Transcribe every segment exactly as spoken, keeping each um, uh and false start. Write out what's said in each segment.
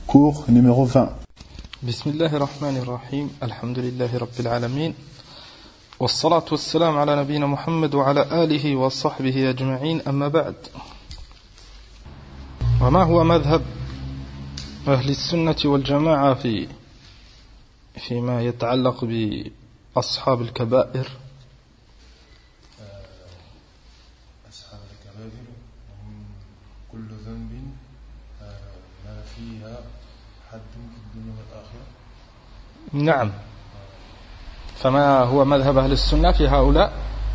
cours numéro vingt. Bismillahir Rahmanir Rahim, alhamdulillahi Rabbil Alamin, wassalatu wassalamu ala nabiyyina Muhammad wa ala alihi wa sahbihi ajma'in, amma ba'd. Wa ma huwa madhhab ahli as-sunnah wal jama'a fi فيما يتعلق بأصحاب الكبائر؟ أصحاب الكبائر هم كل ذنب ما فيها حد في الدنيا والآخرة. نعم. فما هو مذهب أهل السنة في هؤلاء؟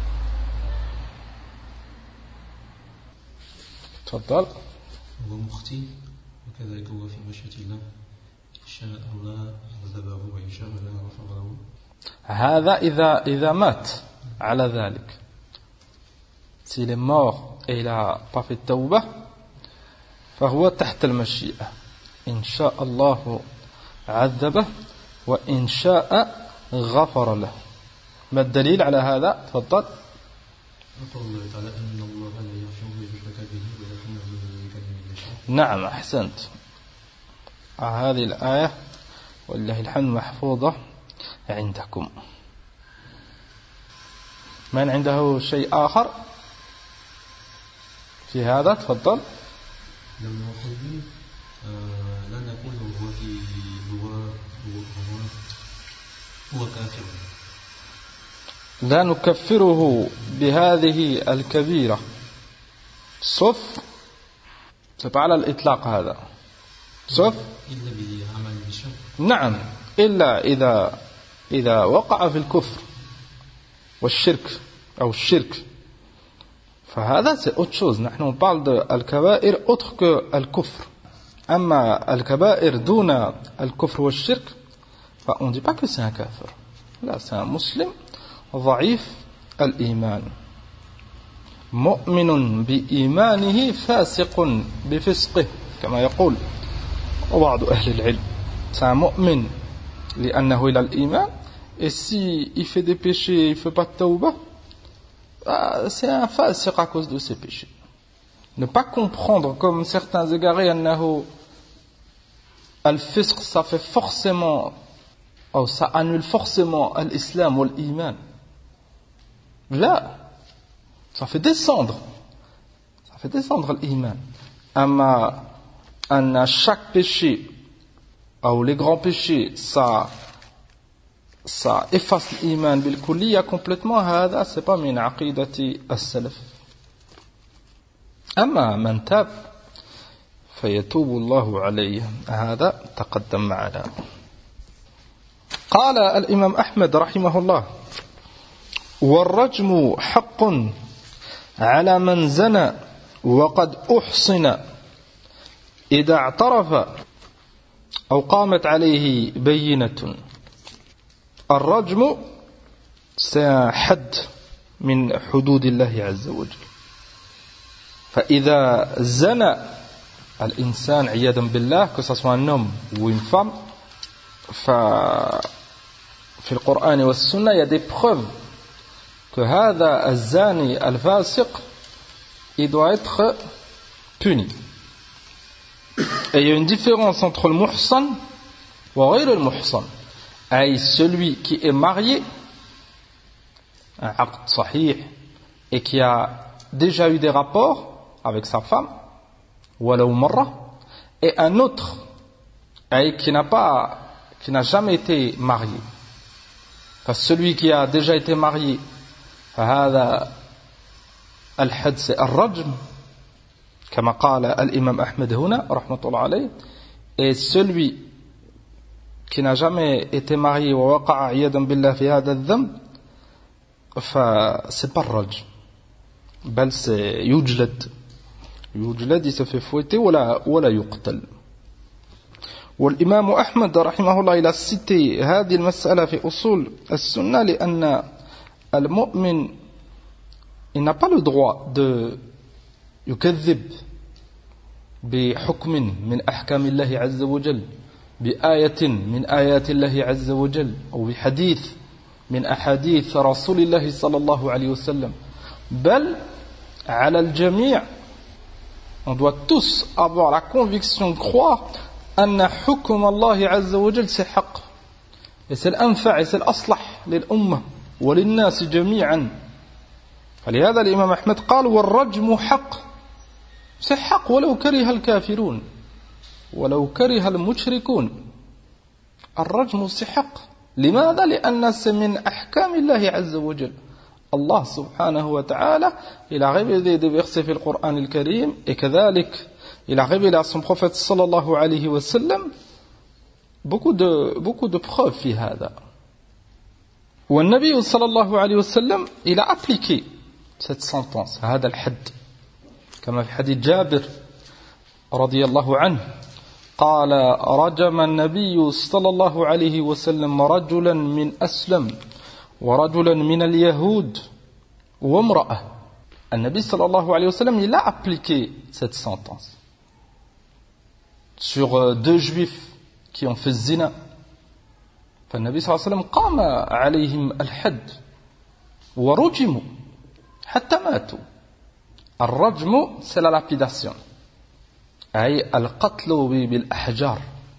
تفضل. هو مخطئ وكذلك هو في مشيئة الله، إن شاء الله عذبه وإن شاء الله غفر له. هذا إذا إذا مات على ذلك. S'il est mort et il n'a pas fait tawbah, فهو تحت المشيئة. إن شاء الله عذبه وإن شاء غفر له. ما الدليل على هذا؟ تفضل. قول الله تعالى إن الله لا يغفر أن يشرك به ويغفر ما دون ذلك لمن يشاء. نعم، أحسنت. هذه الآية والله الحمد محفوظة عندكم. من عنده شيء آخر في هذا؟ تفضل. لم نقول لا نقول هو في هو هو هو كافر. لا نكفره بهذه الكبيرة sauf c'est pas على الإطلاق هذا sauf إلا بعمل الشر. نعم، إلا إذا إذا وقع في الكفر والشرك أو الشرك، فهذا c'est autre chose. نحن on parle de الكبائر autre que الكفر. أما الكبائر دون الكفر والشرك فon dit pas que c'est un kafir. Là c'est un مسلم ضعيف الإيمان مؤمن بإيمانه فاسق بفسقه كما يقول بعض أهل العلم. C'est un mu'min لأنه إلى الإيمان, et si il fait des péchés, il fait pas de tawbah, c'est un fasiq à cause de ses péchés. Ne pas comprendre comme certains égarés أنه الفسق ça fait forcément ou ça annule forcément l'islam ou l'iman. Là, ça fait descendre ça fait descendre l'iman. Amma à chaque péché ou les grands péchés ça ça efface l'iman bil kulliya complètement, هذا c'est pas min aqidati as-salaf. أما من تاب فيتوب الله عليه، هذا تقدم معنا. قال الإمام أحمد رحمه الله: والرجم حق على من زنى وقد أحصن إذا اعترف أو قامت عليه بينة. الرجم c'est حد من حدود الله عز وجل. فإذا زنى الإنسان عياذا بالله, que ce soit un homme ou une femme, ففي القرآن والسنة il y a des preuves que هذا الزاني الفاسق il doit être puni. Et il y a une différence entre le muhsan wa ghayr al muhsan, ay celui qui est marié, un aqd sahih, et qui a déjà eu des rapports avec sa femme, walaw marra, et un autre ay qui n'a pas qui n'a jamais été marié. Parce que celui qui a déjà été marié, فهذا الحد c'est الرجم كما قال الإمام أحمد هنا رحمة الله عليه. Et celui qui n'a jamais été marié ووقع عياذا بالله في هذا الذنب, فسc'est pas الرجم بل c'est يجلد يجلد, il se fait fouetter ولا ولا يقتل. والإمام أحمد رحمه الله il a cité هذه المسألة في أصول السنة لأن المؤمن il n'a pas le droit de يكذب بحكم من أحكام الله عز وجل, بآية من آيات الله عز وجل, أو بحديث من أحاديث رسول الله صلى الله عليه وسلم. بل على الجميع, on doit tous avoir la conviction de croire أن حكم الله عز وجل c'est حق et c'est الأنفع et c'est الأصلح للأمة وللناس جميعا. فلهذا الإمام أحمد قال والرجم حق c'est حق ولو كره الكافرون ولو كره المشركون. الرجم c'est حق. لماذا؟ لأن c'est من أحكام الله عز وجل. Allah subhanahu wa ta'ala, il a révélé des versets في القرآن الكريم et كذلك il a révélé à son prophète sallallahu alayhi wa sallam beaucoup de, beaucoup de preuves في هذا. والنبي صلى الله عليه وسلم il a appliqué cette sentence هذا الحد كما في حديث جابر رضي الله عنه قال رجم النبي صلى الله عليه وسلم رجلا من أسلم ورجلا من اليهود وامرأة. النبي صلى الله عليه وسلم il a appliqué cette sentence sur deux juifs qui ont fait zina. فالنبي صلى الله عليه وسلم قام عليهم الحد ورجموا حتى ماتوا. الرجم c'est la lapidation أي القتل بالأحجار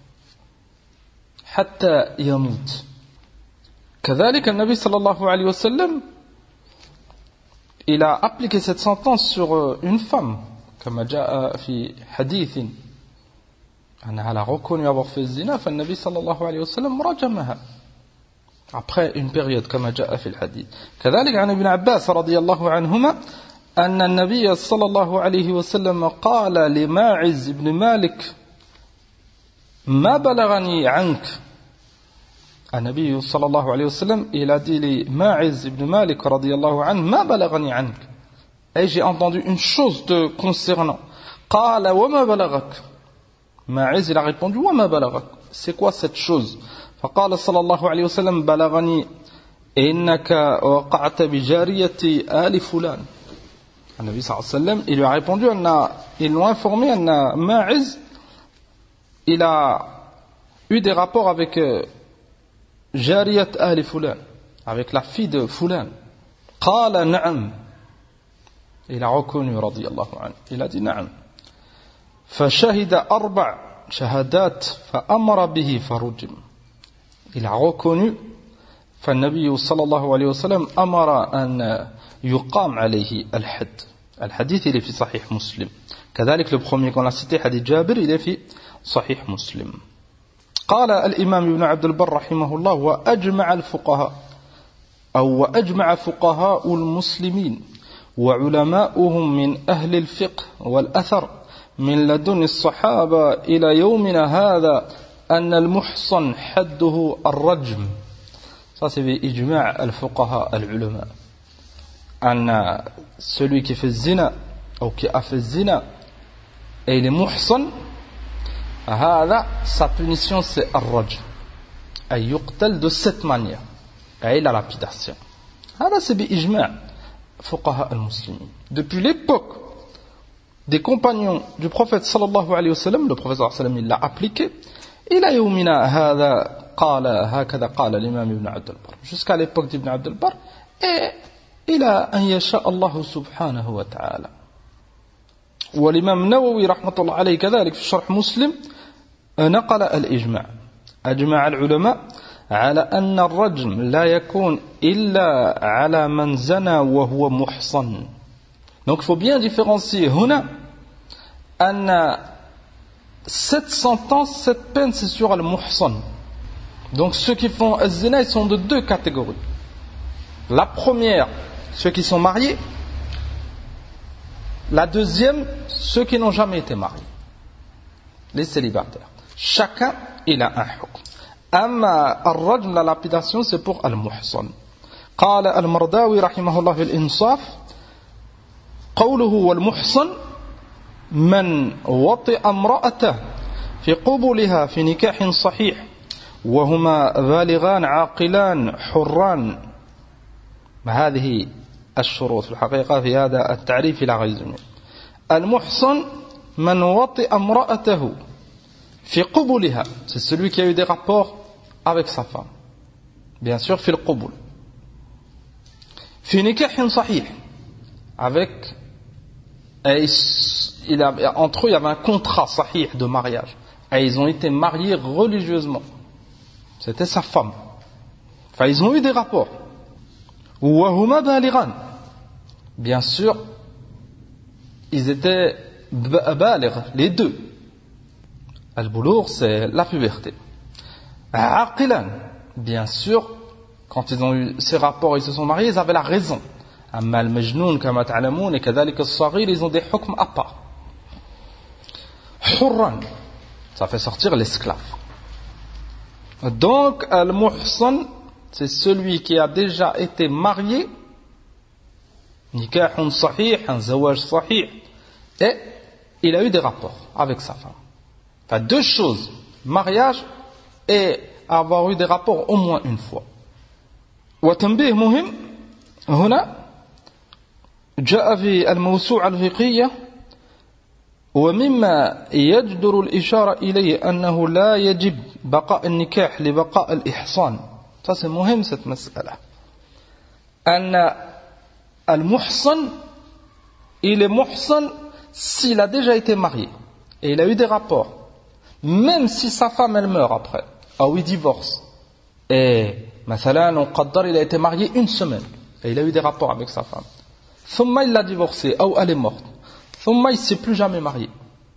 حتى يموت. كذلك النبي صلى الله عليه وسلم il a appliqué cette sentence sur une femme كما جاء في حديث أنها l'a reconnu avoir fait zina فالنبي صلى الله عليه وسلم رجمها après une période كما جاء في الحديث. كذلك عن ابن عباس رضي الله عنهما أن النبي صلى الله عليه وسلم قال لماعز بن مالك ما بلغني عنك. النبي صلى الله عليه وسلم il a dit لماعز بن مالك رضي الله عنه ما بلغني عنك et j'ai entendu une chose te concernant. قال وما بلغك. Ma'iz il a répondu وما بلغك, c'est quoi cette chose. فقال صلى الله عليه وسلم بلغني إنك وقعت بجارية آل فلان. النبي صلى الله عليه وسلم il lui a répondu أن ils l'ont informé أن Ma'iz il a eu des rapports avec جارية آل فلان, avec la fille de Fulan. قال نعم, il a reconnu رضي الله عنه, il a dit نعم. فشهد أربع شهادات فأمر به فرجم. il a reconnu فالنبي صلى الله عليه وسلم أمر أن يقام عليه الحد. الحديث il est في صحيح مسلم. كذلك le premier qu'on a cité حديث جابر il est في صحيح مسلم. قال الإمام ابن عبد البر رحمه الله وأجمع الفقهاء أو وأجمع فقهاء المسلمين وعلماؤهم من أهل الفقه والأثر من لدن الصحابة إلى يومنا هذا أن المحصن حده الرجم. Ça c'est بإجماع الفقهاء العلماء أن celui qui fait zina ou qui a fait zina et il est muhsan, هذا sa punition c'est الرجم أي يقتل de cette manière أي la lapidation. هذا c'est بإجماع فقهاء المسلمين depuis l'époque des compagnons du prophète sallallahu alayhi wa sallam. Le prophète sallallahu alayhi wa sallam il l'a appliqué إلى يومنا هذا قال هكذا قال الإمام ابن عبد البر jusqu'à l'époque d'Ibn Abd al-Barr et إلى أن يشاء الله سبحانه وتعالى. والإمام النووي رحمة الله عليه كذلك في شرح مسلم نقل الإجماع أجمع العلماء على أن الرجم لا يكون إلا على من زنى وهو محصن. Donc il faut bien différencier هنا أن cette sentence, cette peine c'est sur al-muhsan. Donc ceux qui font az-zina ils sont de deux catégories. La première, ceux qui sont mariés. La deuxième, ceux qui n'ont jamais été mariés, les célibataires. Chacun il a un hukm. Amma al-rajm, la lapidation, c'est pour al-muhsan. قال المرداوي رحمه الله في الإنصاف قوله والمحصن من وطئ امرأته في قبلها في نكاح صحيح وهما بالغان عاقلان حران. هذه الشروط في الحقيقة في هذا التعريف لا غير. المحصن من وطئ امرأته في قبلها, c'est celui qui a eu des rapports avec sa femme, bien sûr في القبل, في نكاح صحيح, avec et il a, entre eux il y avait un contrat sahih de mariage, et ils ont été mariés religieusement. C'était sa femme. Enfin, ils ont eu des rapports. وهما بالغان. Bien sûr, ils étaient بالغ, les deux. Al-Boulour, c'est la puberté. Aqilan, bien sûr, quand ils ont eu ces rapports, ils se sont mariés, ils avaient la raison. Amma al-majnoun, kama ta'lamoun, et kadhalik al-saghir, ils ont des hukms à part. Hurran, ça fait sortir l'esclave. Donc, al-muhsan, c'est celui qui a déjà été marié, nikahun sahih, un zawaj sahih, et il a eu des rapports avec sa femme. Enfin, deux choses, mariage et avoir eu des rapports au moins une fois. وتنبيه مهم هنا جاء في الموسوعة الفقهية ومما يجدر الإشارة إليه أنه لا يجب بقاء النكاح لبقاء الإحصان. Ça c'est مهم cette مسألة. أن المحصن il est muhsan s'il a déjà été marié et il a eu des rapports, même si sa femme elle meurt après, ou il divorce. Et مثلا on قدر il a été marié une semaine et il a eu des rapports avec sa femme. ثم il l'a divorcé ou elle est morte. ثم il ne s'est plus jamais marié.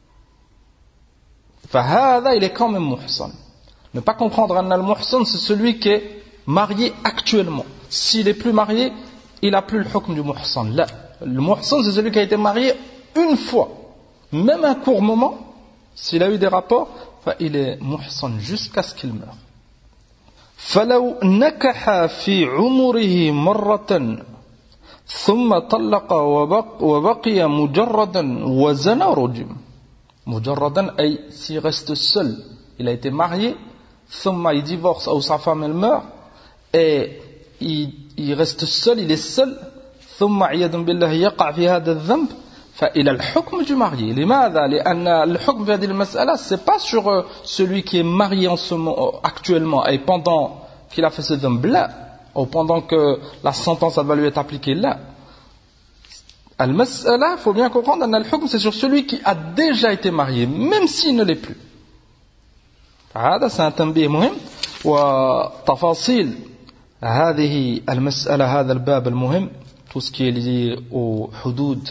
فهذا il est quand même muhsan. Ne pas comprendre أن المحسن c'est celui qui est marié actuellement. S'il est plus marié, il n'a plus le hukm du muhsan. Là, le muhsan c'est celui qui a été marié une fois, même un court moment. S'il a eu des rapports, il est muhsan jusqu'à ce qu'il meure. فلو نكح في عمره مرة ثم طلق وبق وبقي مجردا وزنى رجم. مجردا أي s'il reste seul, il a été marié, ثم il divorce ou sa femme elle meurt et il, il reste seul, il est seul, ثم عياذا بالله يقع في هذا الذنب فإلى الحكم du marié. لماذا؟ لأن الحكم في هذه المسألة c'est pas sur celui qui est marié en ce moment, actuellement et pendant qu'il a fait ce ذنب là, ou pendant que la sentence va lui être appliquée là. المسألة, il faut bien comprendre, أن الحكم c'est sur celui qui a déjà été marié, même s'il ne l'est plus. هذا c'est un تنبيه مهم. وتفاصيل هذه المسألة هذا الباب المهم, tout ce qui est lié au حدود,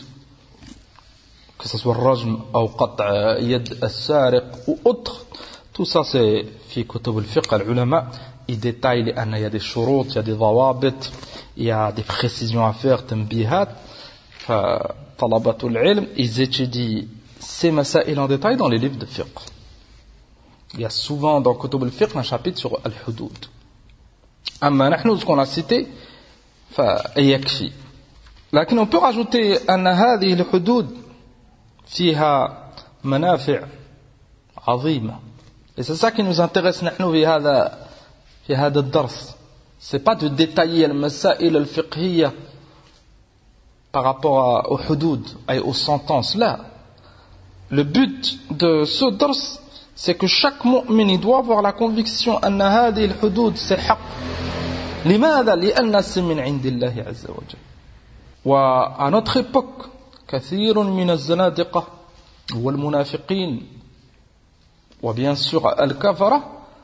que ce soit الرجم أو قطع يد السارق ou autre, tout ça c'est في كتب الفقه. العلماء ils détaillent لأن il y a des شروط, il y a des ضوابط, il y a des précisions à faire, تنبيهات. فطلبة العلم ils étudient ces مسائل en détail dans les livres de fiqh. Il y a souvent dans كتب الفقه un chapitre sur الحدود. أما نحن ce qu'on a cité فيكفي. لكن on peut rajouter أن هذه الحدود فيها منافع عظيمة. Et c'est ça qui nous intéresse نحن في هذا في هذا الدرس. C'est pas de détailler المسائل الفقهية par rapport aux hudud et aux sentences. Là, le but de ce dars, c'est que chaque mu'min doit avoir la conviction أن هذه الحدود c'est حق. لماذا؟ لأن c'est من عند الله عز وجل. وà notre époque كثير من الزنادقة والمنافقين وبيان sûr الكفرة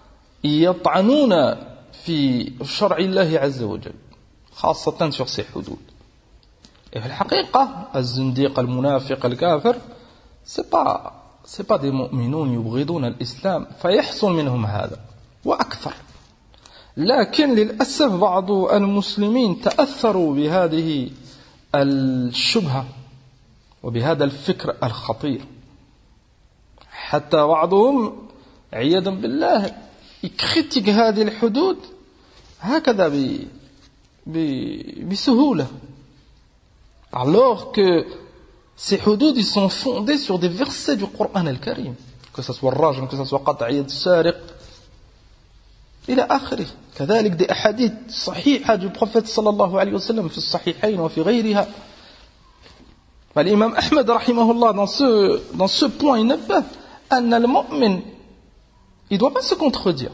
يطعنون في شرع الله عز وجل خاصة sur ces hudud. Et في الحقيقة الزنديق المنافق الكافر c'est pas c'est pas des mu'minun يبغضون الإسلام فيحصل منهم هذا وأكثر. لكن للأسف بعض المسلمين تأثروا بهذه الشبهة وبهذا الفكر الخطير حتى بعضهم عياذا بالله يكريتيك هذه الحدود هكذا ب... ب... بسهولة, alors que ces hudud ils sont fondés sur des versets du Coran al-Karim, que ce soit الرجم, que ce soit قطع يد السارق إلى آخره. كذلك des أحاديث صحيحة du prophète صلى الله عليه وسلم في الصحيحين وفي غيرها. L'imam Ahmed rahimahullah dans ce, dans ce point il nabah أن المؤمن il ne doit pas se contredire.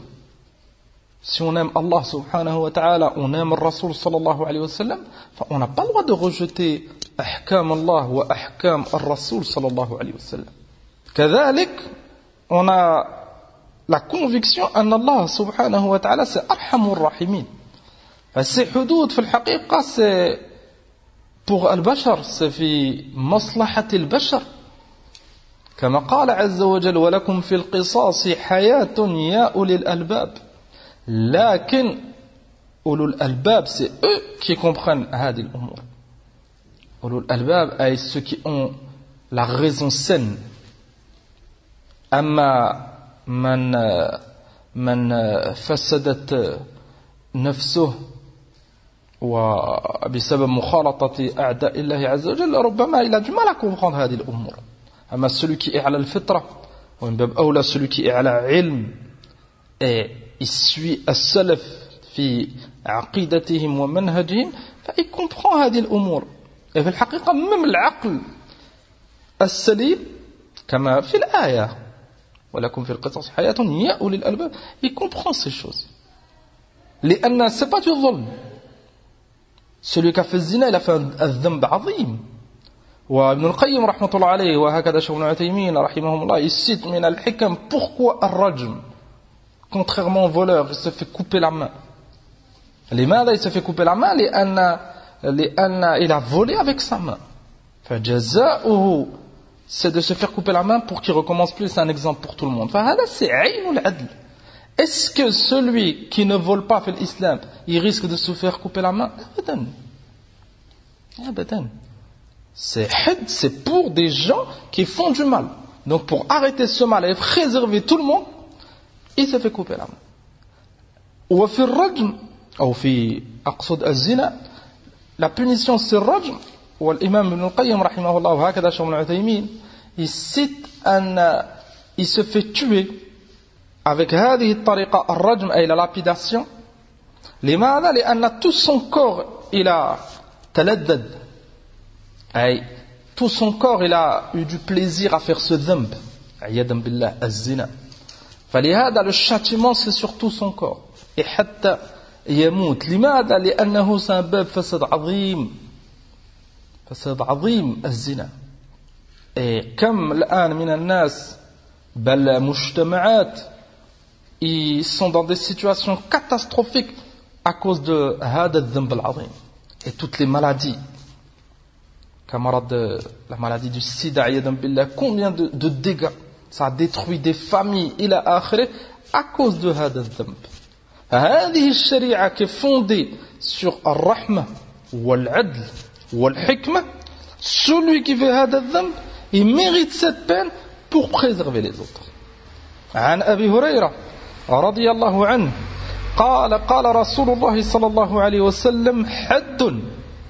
Si on aime Allah subhanahu wa ta'ala, on aime le Rasul sallallahu alayhi wa sallam, on n'a pas le droit de rejeter ahkam Allah wa ahkam al-Rasul sallallahu alayhi wa sallam. كذلك on a la conviction أن الله سبحانه وتعالى c'est أرحم الراحمين. ces حدود في الحقيقة c'est pour البشر, c'est في مصلحة البشر. كما قال عز وجل ولكم في القصاص حياة يا أولي الألباب. لكن أولو الألباب c'est eux qui comprennent هذه الأمور. أولو الألباب أي ceux qui ont la raison saine. أما من من فسدت نفسه وبسبب مخالطة أعداء الله عز وجل ربما il a du mal à comprendre هذه الأمور. أما celui qui est على الفطرة ومن باب أولى celui qui est على علم et il suit السلف في عقيدتهم ومنهجهم فإil comprend هذه الأمور. et في الحقيقة même العقل السليم كما في الآية ولكم في القصاص حياة يا أولي الألباب, il comprend ces choses. لأن c'est pas du ظلم. celui qui a fait الزنا il a fait un ذنب عظيم. وابن القيم رحمة الله عليه وهكذا شيخ ابن عثيمين رحمهم الله il cite من الحكم pourquoi الرجم contrairement au voleur il se fait couper la main. لماذا il se fait couper la main؟ لأن لأن il a volé avec sa main. فجزاؤه c'est de se faire couper la main pour qu'il recommence plus. C'est un exemple pour tout le monde. فهذا c'est عين العدل. Est-ce que celui qui ne vole pas fait l'islam, il risque de se faire couper la main? Abadan. Abadan. C'est had, c'est pour des gens qui font du mal. Donc pour arrêter ce mal et préserver tout le monde, il se fait couper la main. وفي الرجم أو في أقصد الزنا, la punition c'est الرجم. والإمام ابن القيم رحمه الله وهكذا شيخ ابن عثيمين il cite أن il se fait tuer avec هذه الطريقة الرجم أي la lapidation. لماذا؟ لأن tout son corps il a تلذذ أي tout son corps il a eu du plaisir à faire ce ذنب عياذا بالله الزنا. فلهذا le châtiment c'est sur tout son corps et حتى يموت. لماذا؟ لأنه سبب فساد عظيم فساد عظيم الزنا. كم الآن من الناس بل مجتمعات ils sont dans des situations catastrophiques à cause de هذا الذنب العظيم. Et toutes les maladies camarades, la maladie du sida عياذا بالله, combien de, de dégâts ça a détruit des familles إلى آخره à cause de هذا الذنب. هذه الشريعة qui est fondée sur الرحمة والعدل والحكمة, celui qui fait هذا الذنب il mérite cette peine pour préserver les autres. عن أبي هريرة رضي الله عنه قال قال رسول الله صلى الله عليه وسلم حد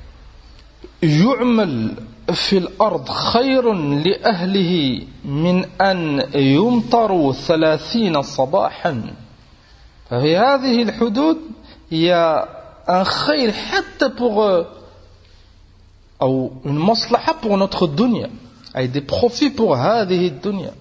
يعمل في الأرض خير لأهله من أن يمطروا ثلاثين صباحا. ففي هذه الحدود il y a un خير حتى pour أو une مصلحة pour notre dunya, avec des profits pour هذه الدنيا.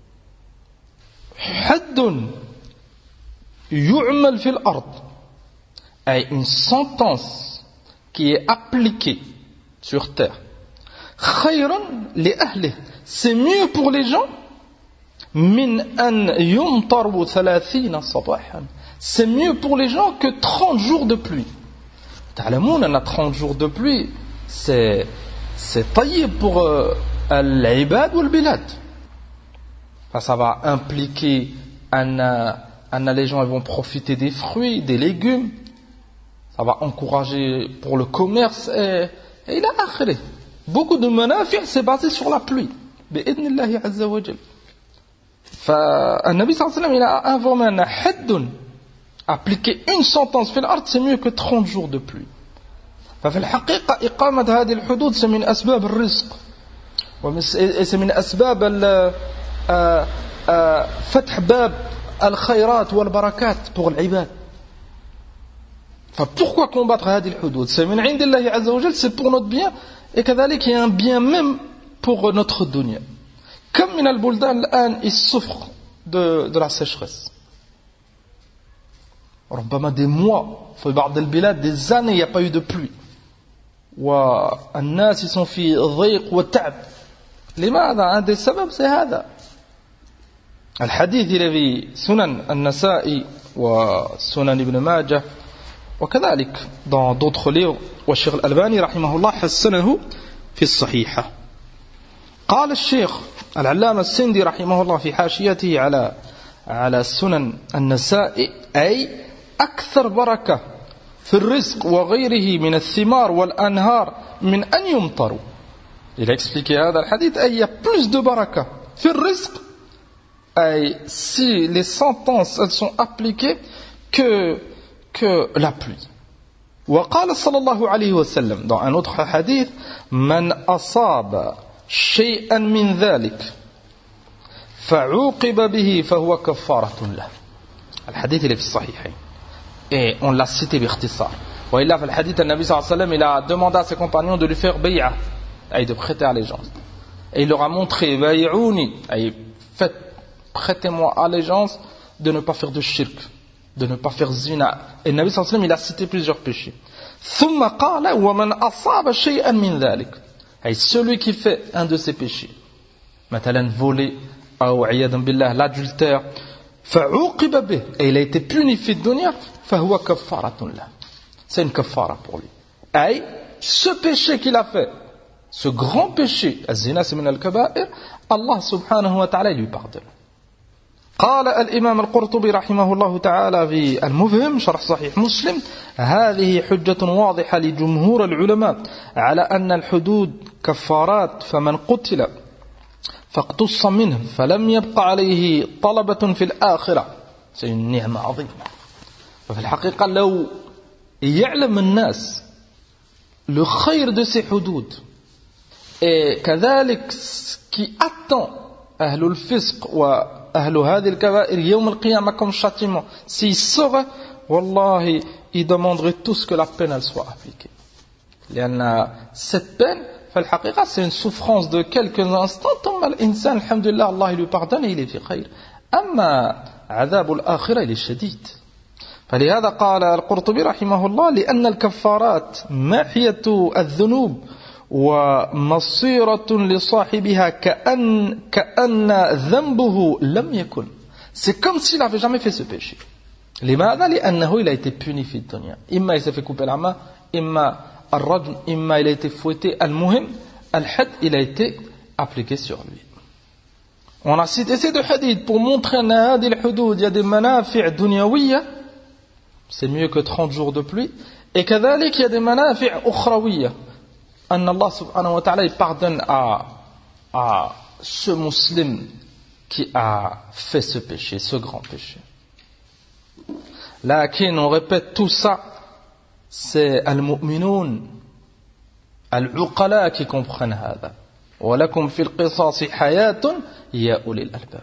حد يعمل في الأرض أي une sentence qui est appliquée sur terre. خير لأهله, c'est mieux pour les gens. من أن يمطروا ثلاثين صباحا, c'est mieux pour les gens que trente jours de pluie. تعلمون أن trente jours de pluie c'est c'est taillé pour euh, l'ibad ou le bilad. Enfin, ça va impliquer un, un, les gens ils vont profiter des fruits, des légumes. Ça va encourager pour le commerce et, et il a akhiré. Beaucoup de manafi' c'est basé sur la pluie. بإذن الله عز وجل. فالنبي صلى الله عليه وسلم il a informé un hadd, appliquer une sentence في الأرض c'est mieux que trente jours de pluie. ففي الحقيقة إقامة هذه الحدود c'est من أسباب الرزق وسي من أسباب فتح باب الخيرات والبركات pour العباد. فبورquoi combattre هذه الحدود؟ c'est من عند الله عز وجل, c'est pour notre bien et كذلك il y a un bien même pour notre dunya. كم من البلدان الآن ils souffrent de, de la sécheresse. ربما des mois, في بعض البلاد des années il n'y a pas eu de pluie. والناس ils sont في ضيق وتعب. لماذا؟ un des سبب c'est هذا. الحديث الذي في سنن النسائي وسنن ابن ماجه وكذلك dans d'autres livres والشيخ الألباني رحمه الله حسنه في الصحيحة. قال الشيخ العلامة السندي رحمه الله في حاشيته على على سنن النسائي أي أكثر بركة في الرزق وغيره من الثمار والأنهار من أن يمطروا. Il a expliqué هذا الحديث أي il y a plus de baraka في الرزق أي si les sentences elles sont appliquées que que la pluie. وقال صلى الله عليه وسلم dans un autre hadith من أصاب شيئا من ذلك فعوقب به فهو كفارة له. الحديث اللي في الصحيحين et on l'a cité باختصار. وإلا في الحديث النبي صلى الله عليه وسلم il a demandé à ses compagnons de lui faire bay'a et de prêter allégeance. Et il leur a montré bay'ouni et faites prêtez-moi allégeance de ne pas faire de shirk, de ne pas faire zina. Et le Nabi sallallahu alayhi wa sallam il a cité plusieurs péchés. ثم قال ومن أصاب شيئا من ذلك. Et celui qui fait un de ces péchés, مثلا voler أو عياذا بالله l'adultère, فعوقب به et il a été puni في الدنيا فهو كفارة له. C'est une kafara pour lui. Et ce péché qu'il a fait, ce grand péché, الزنا c'est من الكبائر, Allah subhanahu wa ta'ala lui pardonne. قال الإمام القرطبي رحمه الله تعالى في المفهم شرح صحيح مسلم هذه حجة واضحة لجمهور العلماء على أن الحدود كفارات فمن قتل فاقتص منه فلم يبق عليه طلبة في الآخرة c'est une نعمة عظيمة. وفي الحقيقة لو يعلم الناس le خير de ces حدود et كذلك qui attend أهل الفسق و أهل هذه الكبائر يوم القيامة comme châtiment, s'ils sauraient, wallahi, ils demanderaient tous que la peine elle soit appliquée. لأن cette peine, في الحقيقة, c'est une souffrance de quelques instants, ثم الإنسان الحمد لله الله lui pardonne et il est في خير. أما عذاب الآخرة il est شديد. فلهذا قال القرطبي رحمه الله لأن الكفارات محية الذنوب ومصيرة لصاحبها كأن كأن ذنبه لم يكن. C'est comme s'il n'avait jamais fait ce péché. لماذا؟ لأنه il a été puni في الدنيا. إما il s'est fait couper la main, إما الرجم, إما il a été fouetté. المهم الحد il a été appliqué sur lui. On a cité ces deux hadiths pour montrer أن هذه الحدود il y a des منافع دنيوية, c'est mieux que trente jours de pluie, et كذلك il y a des منافع أخروية. أن الله سبحانه وتعالى pardonne à, à ce musulman qui a fait ce péché, ce grand péché. Lakin, on répète tout ça, c'est al-mu'minoun, al-uqala qui comprennent هذا. ولكم في القصاص حياة يا أولي الألباب.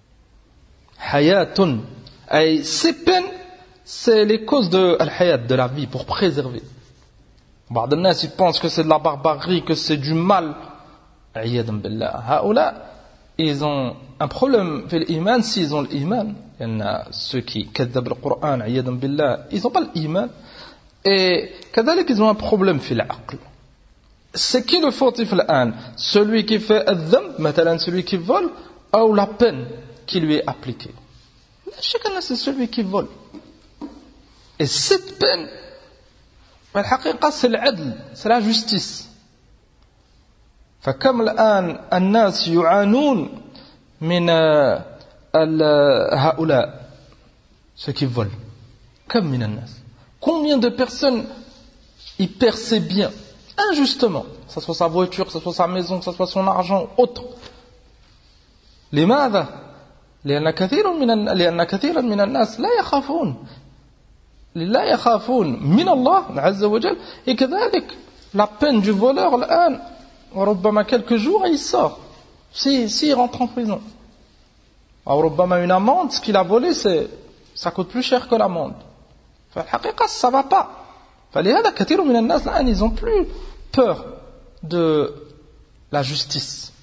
حياة, et ces peines, c'est les causes de al-hayat, de la vie, pour préserver. بعض الناس ils pensent que c'est de la barbarie, que c'est du mal. عياذا بالله. هؤلاء ils ont un problème في الإيمان s'ils ont l'إيمان. لأن ceux qui كذبوا القرآن عياذا بالله ils n'ont pas l'إيمان. Et كذلك ils ont un problème في العقل. C'est qui le fautif الآن? Celui qui fait الذنب مثلا, celui qui vole, ou la peine qui lui est appliquée? Chacun c'est celui qui vole. Et cette peine الحقيقة c'est العدل, c'est la justice. فكم الآن الناس يعانون من هؤلاء ceux qui volent. كم من الناس. Combien de personnes y perdent ses biens injustement, que ce soit sa voiture, que ce soit sa maison, que ce soit son argent, autre. لماذا؟ لأن كثير من لأن كثيرا من الناس لا يخافون لا يخافون من الله عز وجل. Et كذلك la peine du voleur الآن وربما quelques jours il sort s'il si, si rentre en prison. Ou ربما une amende, ce qu'il a volé c'est ça coûte plus cher que l'amende. فالحقيقة ça va pas. فلهذا كثير من الناس الآن ils ont plus peur de la justice.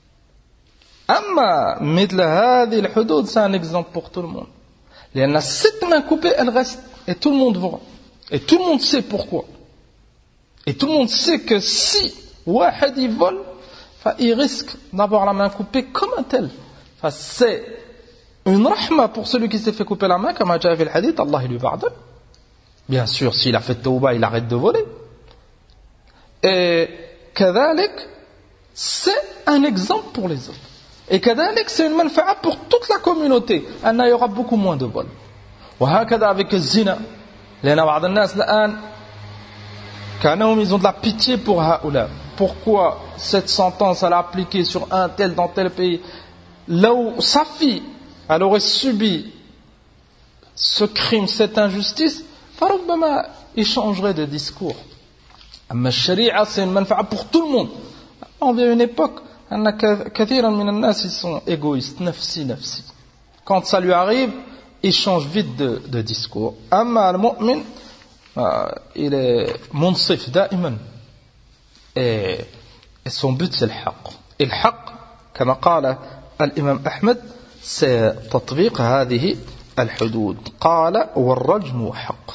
أما مثل هذه الحدود c'est un exemple pour tout le monde. لأن cette main coupée elle reste et tout le monde voit et tout le monde sait pourquoi et tout le monde sait que si واحد il vole il risque d'avoir la main coupée comme un tel. C'est une rahma pour celui qui s'est fait couper la main, comme a déjà fait le hadith, Allah il lui pardonne. Bien sûr, s'il a fait tawba, il arrête de voler. Et kadhalik, c'est un exemple pour les autres. Et kadhalik, c'est une manfa'a pour toute la communauté. Il y aura beaucoup moins de vols. وهكذا avec le zina. لأن بعض الناس الآن كانوا ils ont de la pitié pour هؤلاء. Pourquoi cette sentence elle a appliqué sur un tel dans tel pays? Là où sa fille elle aurait subi ce crime, cette injustice, فربما il changerait de discours. Mais sharia c'est une manfa'a pour tout le monde. On vit à une époque où كثيرا من الناس ils sont égoïstes, nafsi nafsi. Quand ça lui arrive, il change vite de, de discours. أما المؤمن il est munsif دائما. Et, et son but c'est le haqq. Et le haqq, كما قال الإمام أحمد, c'est تطبيق هذه الحدود. قال والرجم حق.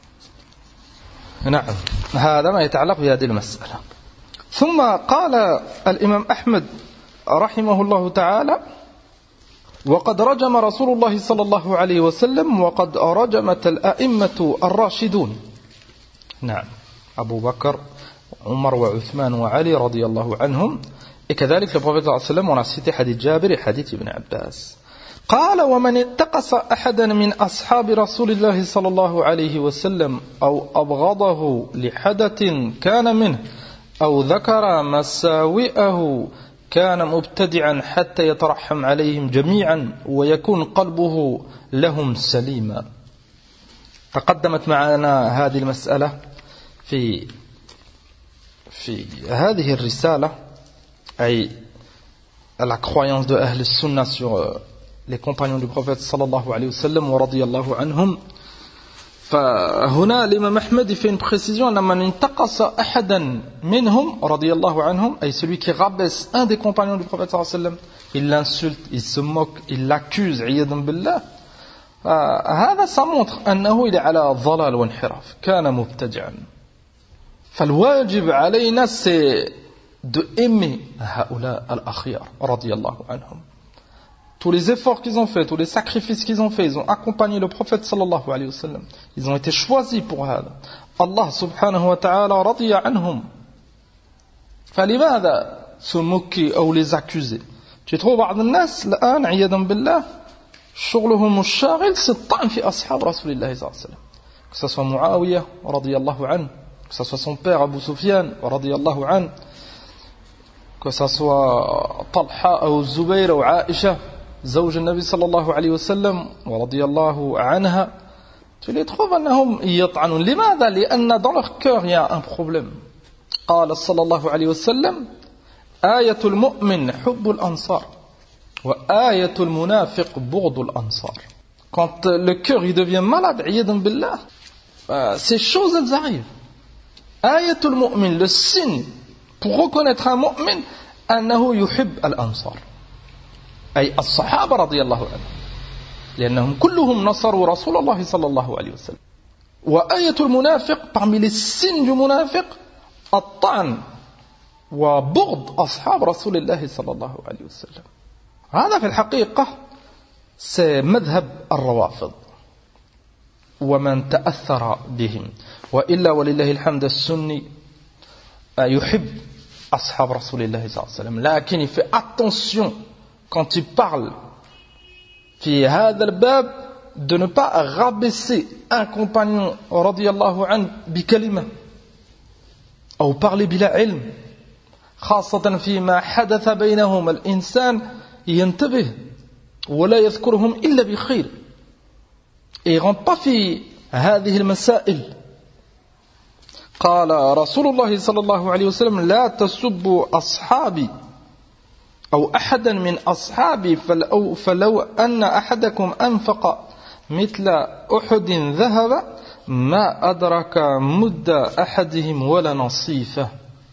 نعم، هذا ما يتعلق بهذه المسألة. ثم قال الإمام أحمد رحمه الله تعالى: وقد رجم رسول الله صلى الله عليه وسلم وقد رجمت الأئمة الراشدون. نعم، أبو بكر عمر وعثمان وعلي رضي الله عنهم. Et كذلك le prophète صلى الله عليه وسلم, on a cité hadith Jabir et hadith Ibn Abbas. قال ومن اتقص أحدا من أصحاب رسول الله صلى الله عليه وسلم أو أبغضه لحدث كان منه أو ذكر مساوئه كان مبتدعا حتى يترحم عليهم جميعا ويكون قلبه لهم سليما. تقدمت معنا هذه المسألة في في هذه الرسالة, أي la croyance de Ahl al-Sunnah sur les compagnons du prophète sallallahu alayhi wa sallam wa radiyallahu anhum. فهنا الإمام أحمد fait une précision: أن من انتقص أحدا منهم رضي الله عنهم, أي celui qui rabaisse un des compagnons du prophète sallallahu alayhi wa sallam, il l'insulte, il se moque, il l'accuse عياذا بالله, هذا ça montre أنه il est على ضلال وانحراف, كان مبتدعا. فالواجب علينا c'est de aimer هؤلاء الأخيار رضي الله عنهم. Tous les efforts qu'ils ont fait, tous les sacrifices qu'ils ont fait, ils ont accompagné le prophète sallallahu alayhi wa sallam. Ils ont été choisis pour هذا. Allah subhanahu wa ta'ala رضي عنهم. فلماذا se moquer ou les accuser? Tu trouves بعض الناس الآن عياذا بالله شغلهم الشاغل c'est الطعن في أصحاب رسول الله صلى الله عليه وسلم. Que ce soit Muawiyah رضي الله عنه, que ce soit son père Abu Sufyan رضي الله عنه, que ce soit Talha ou Zubayr ou Aïcha زوج النبي صلى الله عليه وسلم ورضي الله عنها, tu les trouves أنهم يطعنون. لماذا؟ لأن dans leur cœur il y a un problème. قال صلى الله عليه وسلم: آية المؤمن حب الأنصار وآية المنافق بغض الأنصار. Quand le cœur il devient malade, عياذا بالله, ces choses elles arrivent. آية المؤمن, le signe pour reconnaître un mu'min, أنه يحب الأنصار, أي الصحابة رضي الله عنهم, لأنهم كلهم نصروا رسول الله صلى الله عليه وسلم. وآية المنافق, parmi les signes du munafiq, الطعن وبغض أصحاب رسول الله صلى الله عليه وسلم. هذا في الحقيقة c'est مذهب الروافض ومن تأثر بهم. وإلا ولله الحمد السني يحب أصحاب رسول الله صلى الله عليه وسلم, لكن il fait attention quand il parle في هذا الباب de ne pas rabaisser un compagnon رضي الله عنه بكلمة أو parler بلا علم, خاصة فيما حدث بينهم. الإنسان ينتبه ولا يذكرهم إلا بخير, et il rentre pas في هذه المسائل. قال رسول الله صلى الله عليه وسلم: لا تسبوا أصحابي أو أحدا من أصحابي فلو, فلو أن أحدكم أنفق مثل أحد ذهب ما أدرك مد أحدهم ولا نصيفه.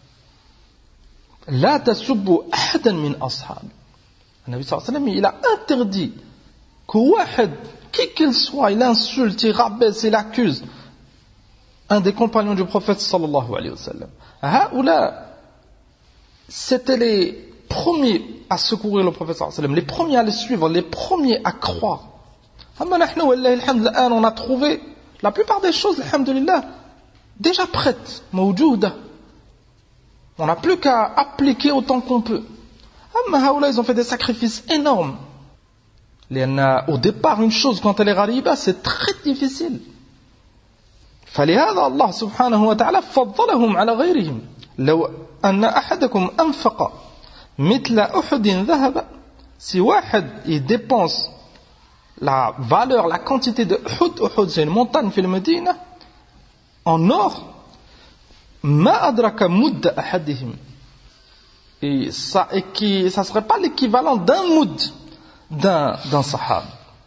لا تسبوا أحدا من أصحابي. النبي صلى الله عليه وسلم il a interdit que واحد, qui qu'il soit, il insulte, il rabaisse, il accuse un des compagnons du prophète sallallahu alayhi wa sallam. هؤلاء, c'était les premiers à secourir le prophète sallallahu alayhi wa sallam, les premiers à le suivre, les premiers à croire. Amma nahnu wallahi alhamdulillah, on a trouvé la plupart des choses, alhamdulillah, déjà prêtes, mawjouda. On n'a plus qu'à appliquer autant qu'on peut. Amma haoula, ils ont fait des sacrifices énormes. Au départ, une chose, quand elle est ghariba, c'est très difficile. فلهذا الله سبحانه وتعالى فضلهم على غيرهم لو أن أحدكم أنفق مثل أحد ذهب. Si واحد il dépense la valeur, la quantité de Uhud, Uhud c'est une montagne في المدينة, en or, ما أدرك مد أحدهم, et ça et qui ça serait pas l'équivalent d'un moud d'un d'un sahab,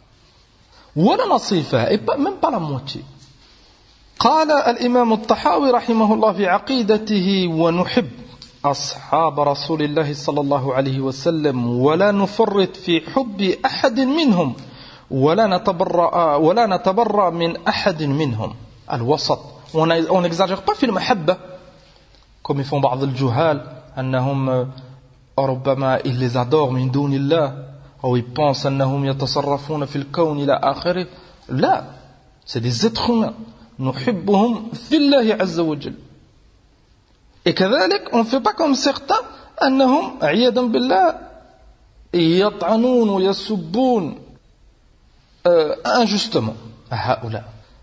ولا نصيفه, et pas, même pas la moitié. قال الإمام الطحاوي رحمه الله في عقيدته: ونحب أصحاب رسول الله صلى الله عليه وسلم ولا نفرط في حب أحد منهم ولا نتبرأ ولا نتبرأ من أحد منهم. الوسط. On n'exagère pas في المحبة comme ils font بعض الجهال أنهم ربما ils les adorent من دون الله ou ils pensent أنهم يتصرفون في الكون إلى آخره. لا, c'est des êtres humains. نحبهم في الله عز وجل. Et كذلك on ne fait pas comme certains أنهم عياذا بالله يطعنون ويسبون injustement هؤلاء.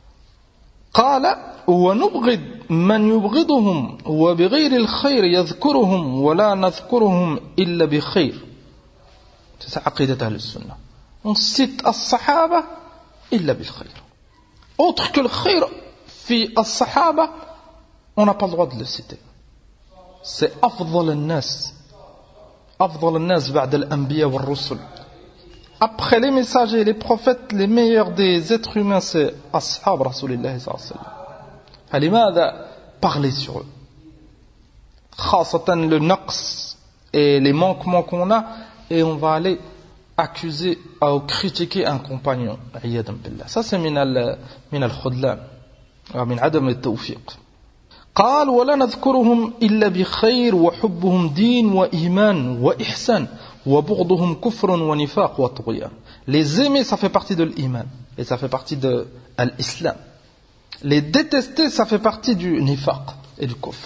قال: ونبغض من يبغضهم وبغير الخير يذكرهم ولا نذكرهم إلا بخير. C'est عقيدة أهل السنة. On cite الصحابة إلا بالخير. Autre que le khayr fi as-sahaba, on n'a pas le droit de le citer. C'est afdal al-nas. Afdal al-nas ba'da al-anbiya wal-rusul. Après les messagers, les prophètes, les meilleurs des êtres humains, c'est ashab Rasulillah sallallahu alayhi wa sallam. فلماذا parler sur eux? خاصة le naqs et les manquements qu'on a, et on va aller accuser ou critiquer un compagnon. Ça c'est من ال من الخذلان ومن عدم التوفيق. قال: ولا نذكرهم إلا بخير وحبهم دين وإيمان وإحسان وبغضهم كفر ونفاق وطغيان. Les aimer, ça fait partie de l'iman et ça fait partie de l'islam. Les détester, ça fait partie du nifaq et du kufr.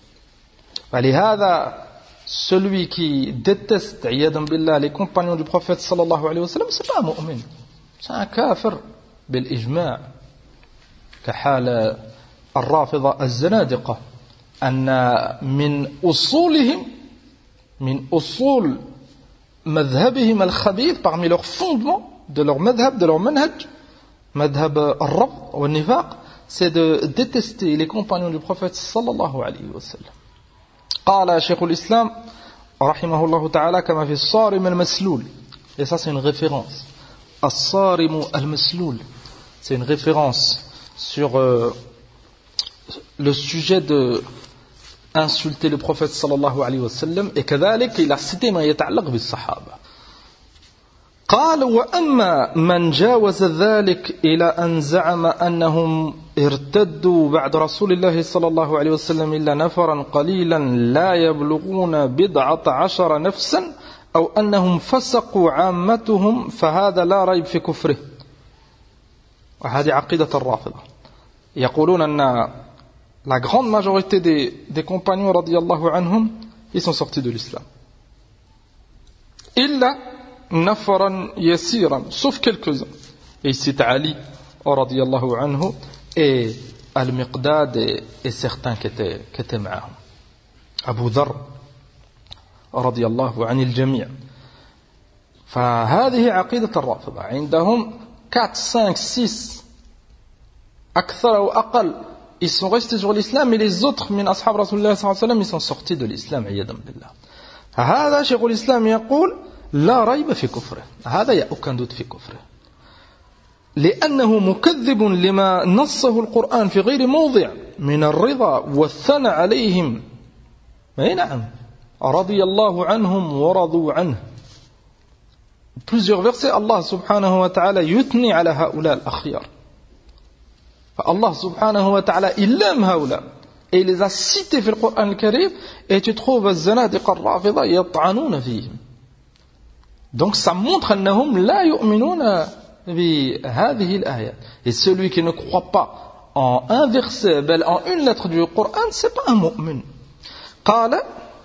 فلهذا celui qui déteste عياذا بالله les compagnons du prophète sallallahu alayhi wa sallam, c'est pas un mu'min, c'est un kafir بالإجماع. كحال الرافضة الزنادقة أن من أصولهم من أصول مذهبهم الخبيث, parmi leurs fondements de leur madhab, de leur manhaj, madhab الرفض والنفاق, c'est de détester les compagnons du prophète sallallahu alayhi wa sallam. قال شيخ الإسلام رحمه الله تعالى كما في الصارم المسلول. Et ça c'est une référence. الصارم المسلول, c'est une référence sur euh, le sujet de insulter le prophète sallallahu alayhi wa sallam. Et كذلك il a cité ما يتعلق بالصحابة. قال: وأما من جاوز ذلك إلى أن زعم أنهم ارتدوا بعد رسول الله صلى الله عليه وسلم إلا نفرا قليلا لا يبلغون بضعة عشر نفسا أو أنهم فسقوا عامتهم فهذا لا ريب في كفره. وهذه عقيدة الرافضة. يقولون أن la grande majorité des, des compagnons radiyallahu anhum, ils sont sortis de l'islam. إلا نفرا يسيرا, sauf quelques-uns. Et il cite Ali radiyallahu anhu et Al-Miqdad et, et certains qui étaient, qui étaient معهم. Abu Dharr radiyallahu anil jami'. فهذه عقيدة الرافضة. عندهم quatre, cinq, six أكثر أو أقل, ils sont restés sur l'islam, et les autres من أصحاب رسول الله صلى الله عليه وسلم, ils sont sortis de l'islam عياذا بالله. هذا شيخ الإسلام يقول: لا ريب في كفره. هذا يا aucun doute في كفره. لأنه مكذب لما نصه القرآن في غير موضع من الرضا والثناء عليهم. أي نعم, رضي الله عنهم ورضوا عنه. Plusieurs versets, Allah subhanahu wa ta'ala يثني على هؤلاء الأخيار. فالله سبحانه وتعالى il aime هؤلاء et il les a cités في القرآن الكريم. Et tu trouves الزنادقة الرافضة يطعنون فيهم. Donc ça montre أنهم لا يؤمنون بهذه الآيات. Et celui qui ne croit pas en un verset, بل en une lettre du Coran, c'est pas un mu'min. قال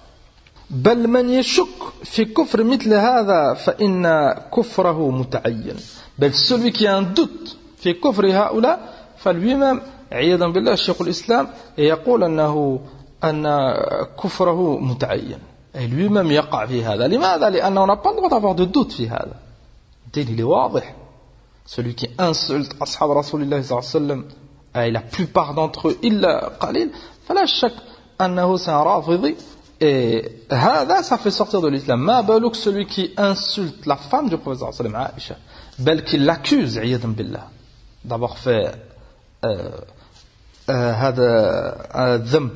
بل من يشك في كفر مثل هذا فإن كفره متعين. بل celui qui a un doute في كفر هؤلاء فلوي-même عياذا بالله الشيخ الإسلام يقول أنه أن كفره متعين. Et lui-même يقع في هذا. لماذا؟ لأنه n'a pas le droit d'avoir de doute في هذا. Il est واضح. Celui qui insulte أصحاب رسول الله صلى الله عليه وسلم et la plupart d'entre eux إلا قليل فلا شك أنه c'est un rafidi. Et هذا ça fait sortir de l'islam. ما بالك celui qui insulte la femme du prophète صلى الله عليه وسلم عائشة بل qui l'accuse عياذا بالله d'avoir fait euh, euh, هذا الذنب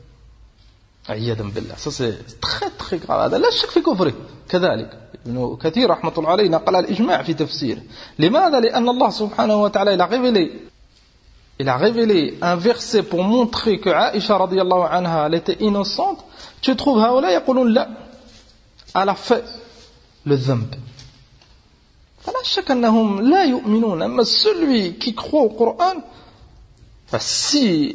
عياذا بالله. Ça c'est très très grave. هذا لا شك في كفره. كذلك ابن كثير رحمة الله عليه نقل الإجماع في تفسيره. لماذا؟ لأن الله سبحانه وتعالى il a révélé il a révélé un verset pour montrer que Aïcha radiallahu anha elle était innocente. Tu trouves هؤلاء يقولون لا elle a fait le ذنب. فلا شك أنهم لا يؤمنون. أما celui qui croit au Coran, si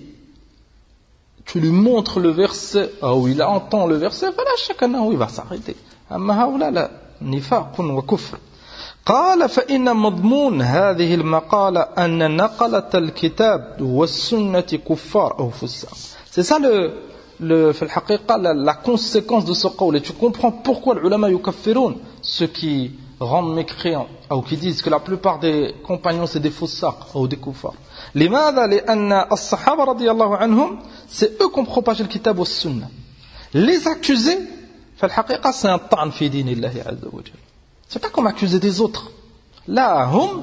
tu lui montres le verset ou il entend le verset, فلا شك أنه il va s'arrêter. أما هؤلاء لا نفاق وكفر. قال فإن مضمون هذه المقالة أن نقلة الكتاب والسنة كفار أو فساق. C'est ça le le في الحقيقة la, la conséquence de ce قول. Et tu comprends pourquoi les ulama يكفرون ceux qui rendent mécréants ou qui disent que la plupart des compagnons c'est des fusaq ou des kuffars. لماذا؟ لأن الصحابة رضي الله عنهم c'est eux qui ont propagé le kitab ou sunna. Les accusés في الحقيقة c'est un طعن في دين الله عز وجل. C'est pas comme accuser des autres. Là, hum,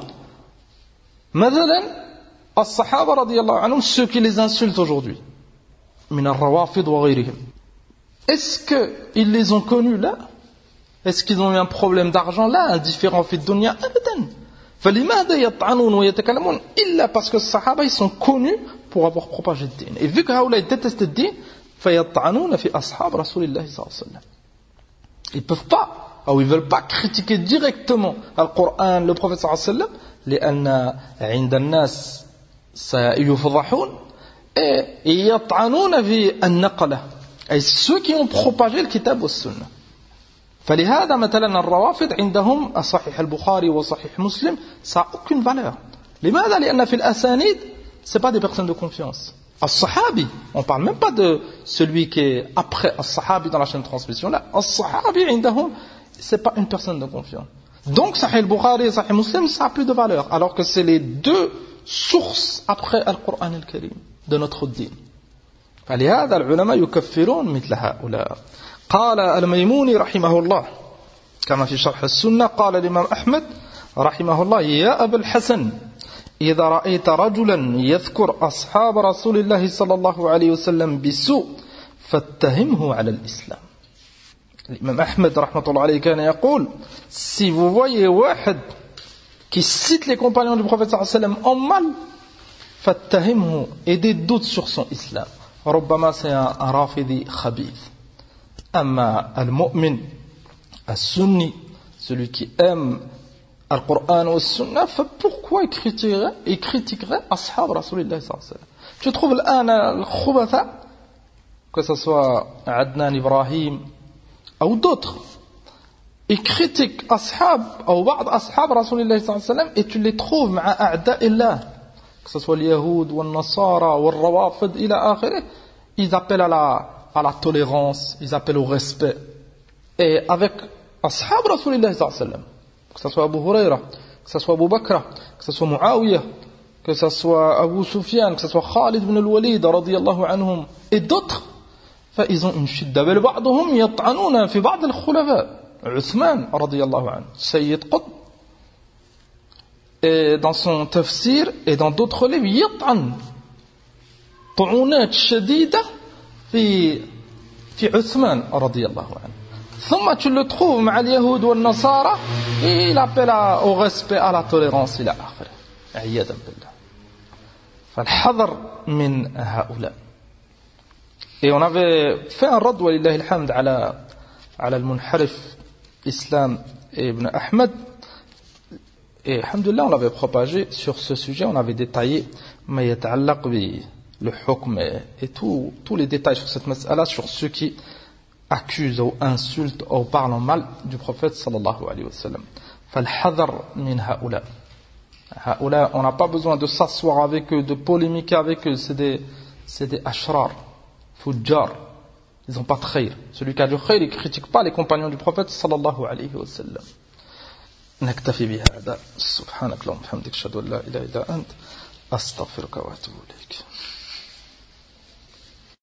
مثلا الصحابة رضي الله عنهم ceux qui les insultent aujourd'hui من الروافض وغيرهم. Est-ce qu'ils les ont connus là? Est-ce qu'ils ont eu un problème d'argent là, un différent في الدنيا؟ أبدا. فلماذا يطعنون ويتكلمون إلا parce que les Sahaba ils sont connus pour avoir propagé le din. Et vu que هؤلاء détestent le din, فيطعنون في أصحاب رسول الله صلى الله عليه وسلم. Ils peuvent pas ou ils veulent pas critiquer directement le Coran, le prophète صلى الله عليه وسلم لأن عند الناس سيفضحون et يطعنون في النقلة أي ceux qui ont propagé le kitab والسنة. فلهذا مثلا الروافض عندهم صحيح البخاري وصحيح مسلم ça n'a aucune valeur. لماذا؟ لأن في الأسانيد c'est pas des personnes de confiance. الصحابي, on parle même pas de celui qui est après الصحابي dans la chaîne de transmission là. الصحابي عندهم c'est pas une personne de confiance. Donc Sahih al-Bukhari et Sahih Muslim ça a plus de valeur alors que c'est les deux sources après le Coran al-Karim de notre din. فلهذا العلماء يكفرون مثل هؤلاء. قال الميموني رحمه الله كما في شرح السنة قال الإمام أحمد رحمه الله يا أبا الحسن إذا رأيت رجلا يذكر أصحاب رسول الله صلى الله عليه وسلم بسوء فاتهمه على الإسلام. الإمام أحمد رحمة الله عليه كان يقول si vous voyez واحد qui cite les compagnons du prophète صلى الله عليه وسلم en mal فاتهمه et des doutes sur son islam. ربما c'est un, un rafidi khabith. أما المؤمن السني celui qui aime le Coran ou le Sunna, pourquoi il critiquerait, il critiquerait Ashab Rasulullah sallallahu alayhi wa sallam? Tu trouves l'an le Khubatha, que ce soit Adnan Ibrahim ou d'autres, ils critiquent Ashab ou بعض Ashab Rasulullah sallallahu alayhi wa sallam et tu les trouves مع أعداء الله, que ce soit les Yahoud ou les Nasara ou les Rawafid إلى آخره, ils appellent à la, à la tolérance, ils appellent au respect. Et avec Ashab Rasulullah sallallahu alayhi wa sallam, que ce soit Abu Huraira, que ce soit Abu Bakr, que ce soit Muawiyah, que ce soit Abu Sufyan, que ce soit Khalid ibn al-Walid radiyallahu anhum et d'autres, ils ont une shidda. بل بعضهم يطعنون في بعض الخلفاء. عثمان radiyallahu anhu, Sayyid Qutb, et dans son tafsir et dans d'autres livres, يطعن طعنات شديدة في في عثمان radiyallahu anhu. ثم tu le trouves مع اليهود والنصارى et il appelle au respect, à la tolérance إلى آخره. عياذا بالله. فالحذر من هؤلاء. Et on avait fait un rad ولله الحمد على على المنحرف إسلام et Ibn Ahmed. Et alhamdoulilah, on l'avait propagé sur ce sujet, on avait détaillé ma yata'allaq bi le hukm et tout, tous les détails sur cette mas'ala, sur ceux qui accusent ou insultent ou parlent mal du prophète sallallahu alayhi wa sallam. Fal-hadar min ha'ula. Ha'ula, on n'a pas besoin de s'asseoir avec eux, de polémiquer avec eux, c'est des, c'est des ashrar, fujjar. Ils n'ont pas de khayr. Celui qui a du khayr, il ne critique pas les compagnons du prophète sallallahu alayhi wa sallam. نكتفي بهذا سبحانك اللهم وبحمدك اشهد ان لا اله الا انت استغفرك واتوب اليك